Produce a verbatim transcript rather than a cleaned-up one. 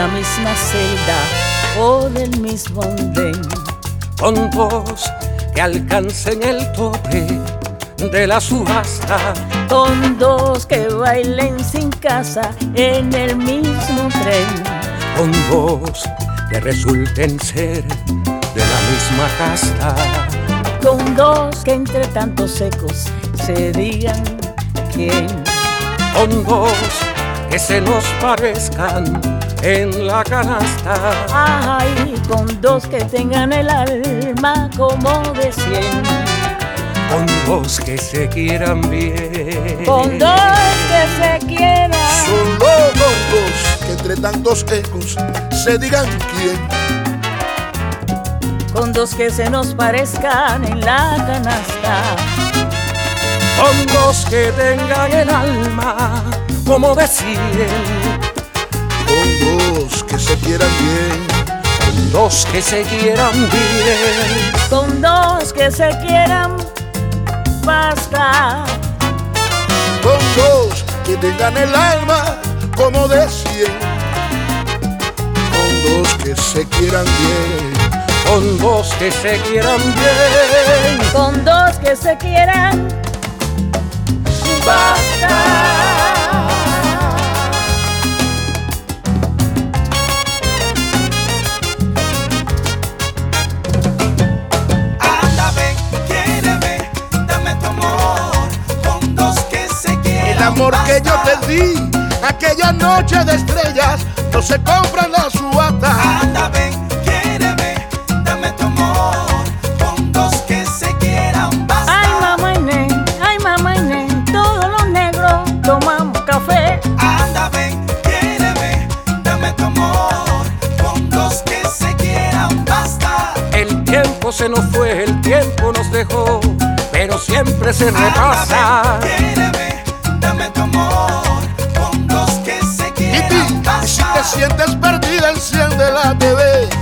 misma celda o del mismo andén. Con dos que alcancen el tope de la subasta, con dos que bailen sin casa en el mismo tren, con dos que resulten ser de la misma casta, con dos que entre tantos secos se digan quién, con dos que se nos parezcan en la canasta, ay, con dos que tengan el alma como de cien, con dos que se quieran bien, con dos que se quieran, solo con dos que entre tantos ecos se digan quién, con dos que se nos parezcan en la canasta, con dos que tengan el alma como de cien, con dos que se quieran bien, con dos que se quieran bien, con dos que se quieran basta, con dos que tengan el alma como de cien, con dos que se quieran bien, con dos que se quieran bien, con dos que se quieran basta. El amor que yo te di, aquella noche de estrellas, no se compra en la subasta. Anda, ven, quiéreme, dame tu amor, con dos que se quieran basta. Ay, mamá Inés, ay, mamá Inés, todos los negros tomamos café. Anda, ven, quiéreme, dame tu amor, con dos que se quieran basta. El tiempo se nos fue, el tiempo nos dejó, pero siempre se repasa. Anda, ven, quiéreme, dame tu amor, con dos que se quieran Y si basta. te sientes perdida, enciende la T V